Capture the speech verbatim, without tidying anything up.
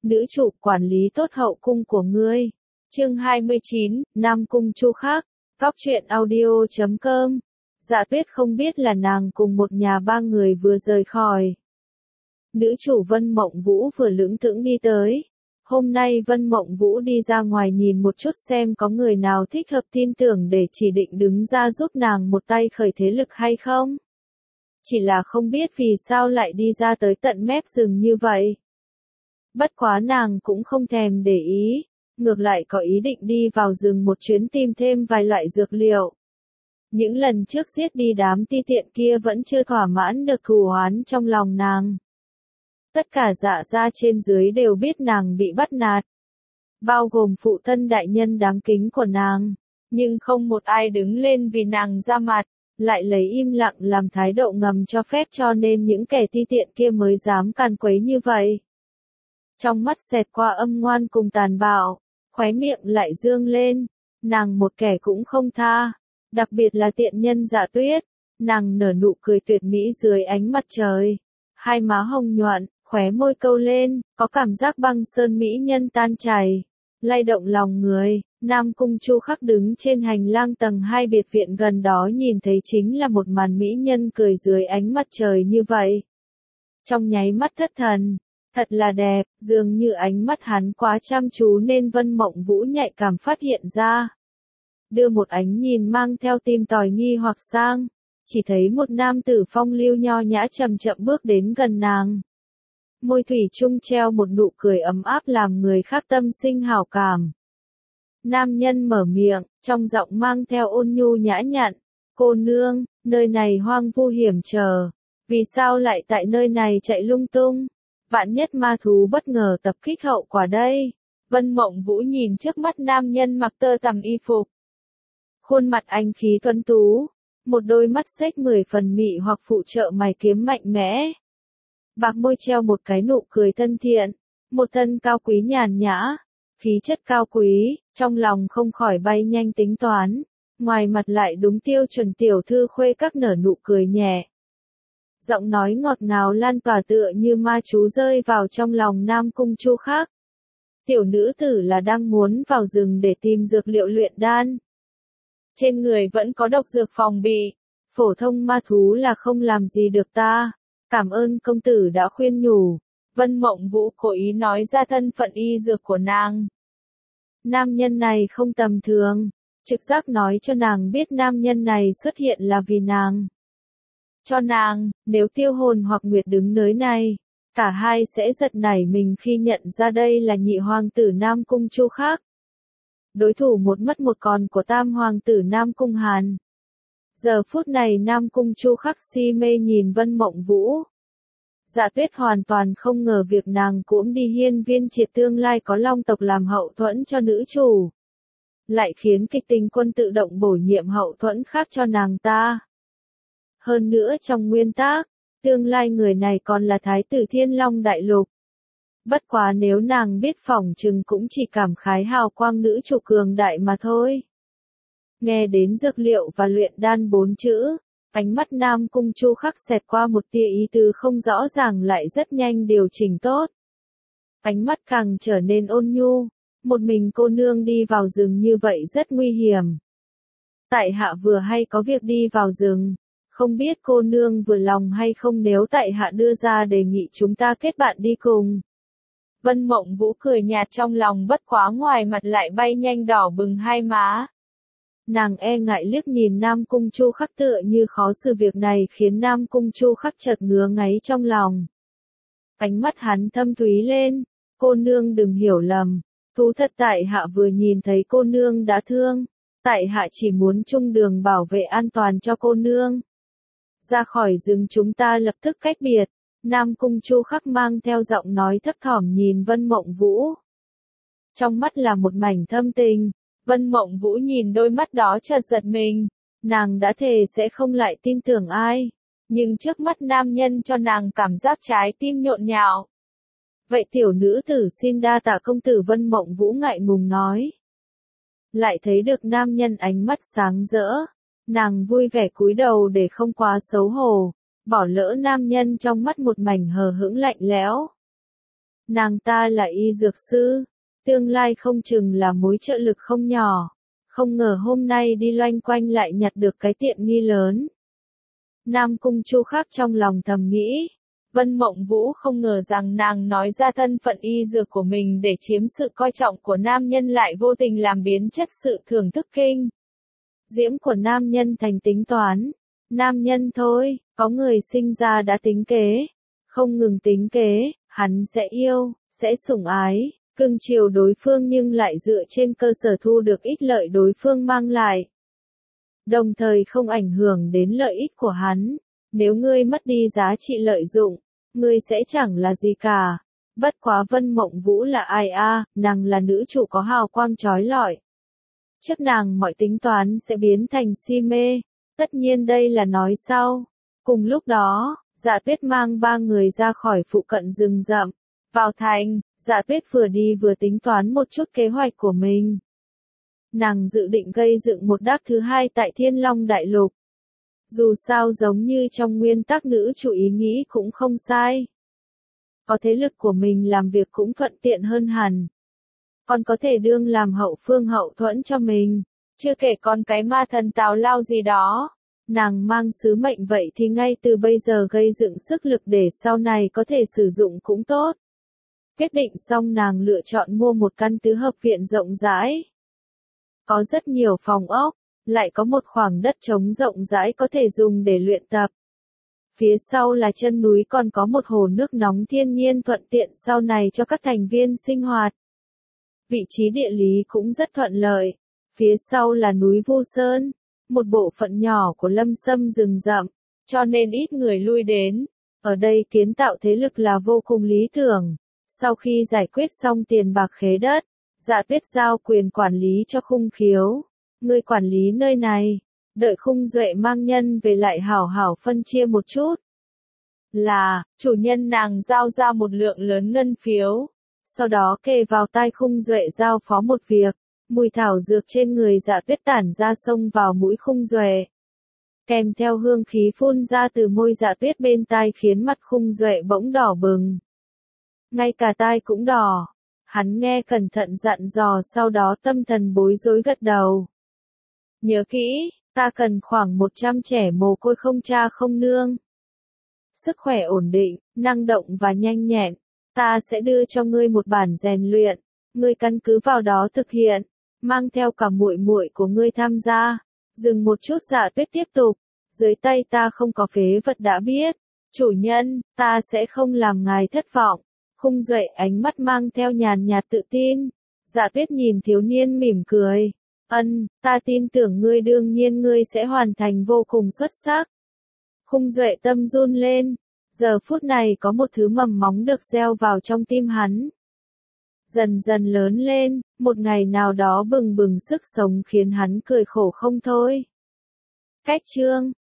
Nữ chủ quản lý tốt hậu cung của ngươi. Chương hai mươi chín, Nam Cung Chu Khắc. Góc truyện audio chấm com. Dạ Tuyết không biết là nàng cùng một nhà ba người vừa rời khỏi. Nữ chủ Vân Mộng Vũ vừa lững thững đi tới. Hôm nay Vân Mộng Vũ đi ra ngoài nhìn một chút xem có người nào thích hợp tin tưởng để chỉ định đứng ra giúp nàng một tay khởi thế lực hay không. Chỉ là không biết vì sao lại đi ra tới tận mép rừng như vậy. Bất quá nàng cũng không thèm để ý, ngược lại có ý định đi vào rừng một chuyến tìm thêm vài loại dược liệu. Những lần trước giết đi đám ti tiện kia vẫn chưa thỏa mãn được thù oán trong lòng nàng. Tất cả dạ gia trên dưới đều biết nàng bị bắt nạt, bao gồm phụ thân đại nhân đáng kính của nàng, nhưng không một ai đứng lên vì nàng ra mặt, lại lấy im lặng làm thái độ ngầm cho phép cho nên những kẻ ti tiện kia mới dám càn quấy như vậy. Trong mắt xẹt qua âm ngoan cùng tàn bạo, khóe miệng lại dương lên, nàng một kẻ cũng không tha, đặc biệt là tiện nhân Dạ Tuyết, nàng nở nụ cười tuyệt mỹ dưới ánh mặt trời, hai má hồng nhuận, khóe môi câu lên, có cảm giác băng sơn mỹ nhân tan chảy, lay động lòng người. Nam Cung Chu Khắc đứng trên hành lang tầng hai biệt viện gần đó nhìn thấy chính là một màn mỹ nhân cười dưới ánh mặt trời như vậy. Trong nháy mắt thất thần, thật là đẹp, dường như ánh mắt hắn quá chăm chú nên Vân Mộng Vũ nhạy cảm phát hiện ra. Đưa một ánh nhìn mang theo tìm tòi nghi hoặc sang, chỉ thấy một nam tử phong lưu nho nhã chậm chậm bước đến gần nàng. Môi thủy chung treo một nụ cười ấm áp làm người khác tâm sinh hảo cảm. Nam nhân mở miệng, trong giọng mang theo ôn nhu nhã nhặn, cô nương, nơi này hoang vu hiểm trở, vì sao lại tại nơi này chạy lung tung, vạn nhất ma thú bất ngờ tập kích hậu quả đây. Vân Mộng Vũ nhìn trước mắt nam nhân mặc tơ tằm y phục. Khuôn mặt anh khí tuấn tú, một đôi mắt xếch mười phần mị hoặc phụ trợ mày kiếm mạnh mẽ. Bạc môi treo một cái nụ cười thân thiện, một thân cao quý nhàn nhã, khí chất cao quý, trong lòng không khỏi bay nhanh tính toán, ngoài mặt lại đúng tiêu chuẩn tiểu thư khuê các nở nụ cười nhẹ. Giọng nói ngọt ngào lan tỏa tựa như ma chú rơi vào trong lòng Nam Cung Chu Khắc. Tiểu nữ tử là đang muốn vào rừng để tìm dược liệu luyện đan. Trên người vẫn có độc dược phòng bị, phổ thông ma thú là không làm gì được ta. Cảm ơn công tử đã khuyên nhủ. Vân Mộng Vũ cố ý nói ra thân phận y dược của nàng. Nam nhân này không tầm thường, trực giác nói cho nàng biết nam nhân này xuất hiện là vì nàng. Cho nàng, nếu Tiêu Hồn hoặc Nguyệt đứng nơi này, cả hai sẽ giật nảy mình khi nhận ra đây là nhị hoàng tử Nam Cung Chu Khắc. Đối thủ một mất một còn của tam hoàng tử Nam Cung Hàn. Giờ phút này Nam Cung Chu Khắc si mê nhìn Vân Mộng Vũ. Dạ Tuyết hoàn toàn không ngờ việc nàng cũng đi hiên viên triệt tương lai có long tộc làm hậu thuẫn cho nữ chủ. Lại khiến kịch tình quân tự động bổ nhiệm hậu thuẫn khác cho nàng ta. Hơn nữa trong nguyên tác, tương lai người này còn là thái tử Thiên Long Đại Lục. Bất quá nếu nàng biết phỏng chừng cũng chỉ cảm khái hào quang nữ chủ cường đại mà thôi. Nghe đến dược liệu và luyện đan bốn chữ, ánh mắt Nam Cung Chu Khắc xẹt qua một tia ý tứ không rõ ràng lại rất nhanh điều chỉnh tốt. Ánh mắt càng trở nên ôn nhu, một mình cô nương đi vào rừng như vậy rất nguy hiểm. Tại hạ vừa hay có việc đi vào rừng, không biết cô nương vừa lòng hay không nếu tại hạ đưa ra đề nghị chúng ta kết bạn đi cùng. Vân Mộng Vũ cười nhạt trong lòng bất quá ngoài mặt lại bay nhanh đỏ bừng hai má. Nàng e ngại liếc nhìn Nam Cung Chu Khắc tựa như khó xử việc này khiến Nam Cung Chu Khắc chợt ngứa ngáy trong lòng. Ánh mắt hắn thâm thúy lên, cô nương đừng hiểu lầm, thú thật tại hạ vừa nhìn thấy cô nương đã thương, tại hạ chỉ muốn chung đường bảo vệ an toàn cho cô nương. Ra khỏi rừng chúng ta lập tức cách biệt, Nam Cung Chu Khắc mang theo giọng nói thấp thỏm nhìn Vân Mộng Vũ. Trong mắt là một mảnh thâm tình. Vân Mộng Vũ nhìn đôi mắt đó chợt giật mình, nàng đã thề sẽ không lại tin tưởng ai, nhưng trước mắt nam nhân cho nàng cảm giác trái tim nhộn nhạo. Vậy tiểu nữ tử xin đa tạ công tử. Vân Mộng Vũ ngại ngùng nói. Lại thấy được nam nhân ánh mắt sáng rỡ, nàng vui vẻ cúi đầu để không quá xấu hổ, bỏ lỡ nam nhân trong mắt một mảnh hờ hững lạnh lẽo. Nàng ta là y dược sư, tương lai không chừng là mối trợ lực không nhỏ. Không ngờ hôm nay đi loanh quanh lại nhặt được cái tiện nghi lớn. Nam Cung Chu Khắc trong lòng thầm nghĩ. Vân Mộng Vũ không ngờ rằng nàng nói ra thân phận y dược của mình để chiếm sự coi trọng của nam nhân lại vô tình làm biến chất sự thưởng thức kinh diễm của nam nhân thành tính toán. Nam nhân thôi, có người sinh ra đã tính kế. Không ngừng tính kế, hắn sẽ yêu, sẽ sủng ái, cưng chiều đối phương nhưng lại dựa trên cơ sở thu được ích lợi đối phương mang lại. Đồng thời không ảnh hưởng đến lợi ích của hắn. Nếu ngươi mất đi giá trị lợi dụng, ngươi sẽ chẳng là gì cả. Bất quá Vân Mộng Vũ là ai a, à, nàng là nữ chủ có hào quang chói lọi. Trước nàng mọi tính toán sẽ biến thành si mê. Tất nhiên đây là nói sau. Cùng lúc đó, Dạ Tuyết mang ba người ra khỏi phụ cận rừng rậm. Vào thành, Dạ Tuyết vừa đi vừa tính toán một chút kế hoạch của mình. Nàng dự định gây dựng một đắc thứ hai tại Thiên Long Đại Lục. Dù sao giống như trong nguyên tắc nữ chủ ý nghĩ cũng không sai. Có thế lực của mình làm việc cũng thuận tiện hơn hẳn. Còn có thể đương làm hậu phương hậu thuẫn cho mình. Chưa kể con cái ma thần tào lao gì đó. Nàng mang sứ mệnh vậy thì ngay từ bây giờ gây dựng sức lực để sau này có thể sử dụng cũng tốt. Quyết định xong nàng lựa chọn mua một căn tứ hợp viện rộng rãi. Có rất nhiều phòng ốc, lại có một khoảng đất trống rộng rãi có thể dùng để luyện tập. Phía sau là chân núi còn có một hồ nước nóng thiên nhiên thuận tiện sau này cho các thành viên sinh hoạt. Vị trí địa lý cũng rất thuận lợi. Phía sau là núi Vu Sơn, một bộ phận nhỏ của Lâm Sâm rừng rậm, cho nên ít người lui đến. Ở đây kiến tạo thế lực là vô cùng lý tưởng. Sau khi giải quyết xong tiền bạc khế đất, Dạ Tuyết giao quyền quản lý cho Khung Khiếu. Người quản lý nơi này, đợi Khung Duệ mang nhân về lại hảo hảo phân chia một chút. Là, chủ nhân nàng giao ra một lượng lớn ngân phiếu. Sau đó kề vào tai Khung Duệ giao phó một việc. Mùi thảo dược trên người Dạ Tuyết tản ra xông vào mũi Khung Duệ. Kèm theo hương khí phun ra từ môi Dạ Tuyết bên tai khiến mặt Khung Duệ bỗng đỏ bừng. Ngay cả tai cũng đỏ. Hắn nghe cẩn thận dặn dò sau đó tâm thần bối rối gật đầu. Nhớ kỹ, ta cần khoảng một trăm trẻ mồ côi không cha không nương. Sức khỏe ổn định, năng động và nhanh nhẹn. Ta sẽ đưa cho ngươi một bản rèn luyện. Ngươi căn cứ vào đó thực hiện. Mang theo cả muội muội của ngươi tham gia. Dừng một chút Dạ Tuyết tiếp tục. Dưới tay ta không có phế vật đã biết. Chủ nhân, ta sẽ không làm ngài thất vọng. Khung Duệ ánh mắt mang theo nhàn nhạt tự tin. Dạ Tuyết nhìn thiếu niên mỉm cười. Ân, ta tin tưởng ngươi đương nhiên ngươi sẽ hoàn thành vô cùng xuất sắc. Khung Duệ tâm run lên. Giờ phút này có một thứ mầm móng được gieo vào trong tim hắn. Dần dần lớn lên, một ngày nào đó bừng bừng sức sống khiến hắn cười khổ không thôi. Cách chương